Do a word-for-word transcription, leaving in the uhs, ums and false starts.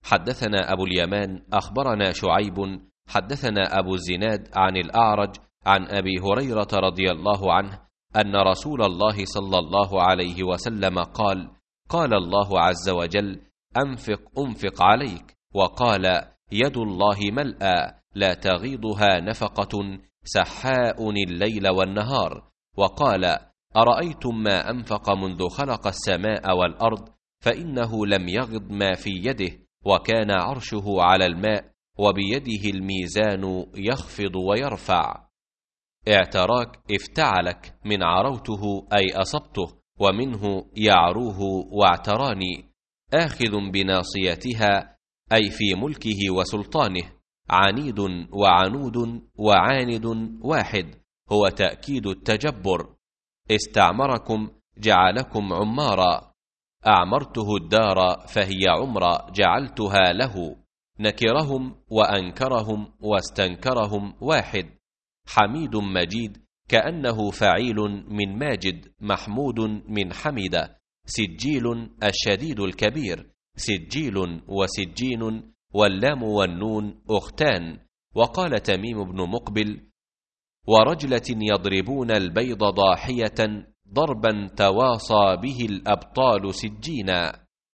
حدثنا أبو اليمان أخبرنا شعيب حدثنا أبو الزناد عن الأعرج عن أبي هريرة رضي الله عنه أن رسول الله صلى الله عليه وسلم قال: قال الله عز وجل: أنفق أنفق عليك، وقال: يد الله ملأى لا تغيضها نفقة سحاء الليل والنهار، وقال: أرأيتم ما أنفق منذ خلق السماء والأرض فإنه لم يغض ما في يده، وكان عرشه على الماء، وبيده الميزان يخفض ويرفع. اعتراك افتعلك من عروته أي أصبته، ومنه يعروه واعتراني، آخذ بناصيتها أي في ملكه وسلطانه. عنيد وعنود وعاند واحد، هو تأكيد التجبر. استعمركم جعلكم عمارا، أعمرته الدار فهي عمر جعلتها له. نكرهم وأنكرهم واستنكرهم واحد. حميد مجيد كأنه فعيل من ماجد، محمود من حمد. سجيل الشديد الكبير، سجيل وسجين، واللام والنون أختان. وقال تميم بن مقبل: ورجلة يضربون البيض ضاحية ضربا تواصى به الأبطال سجينا.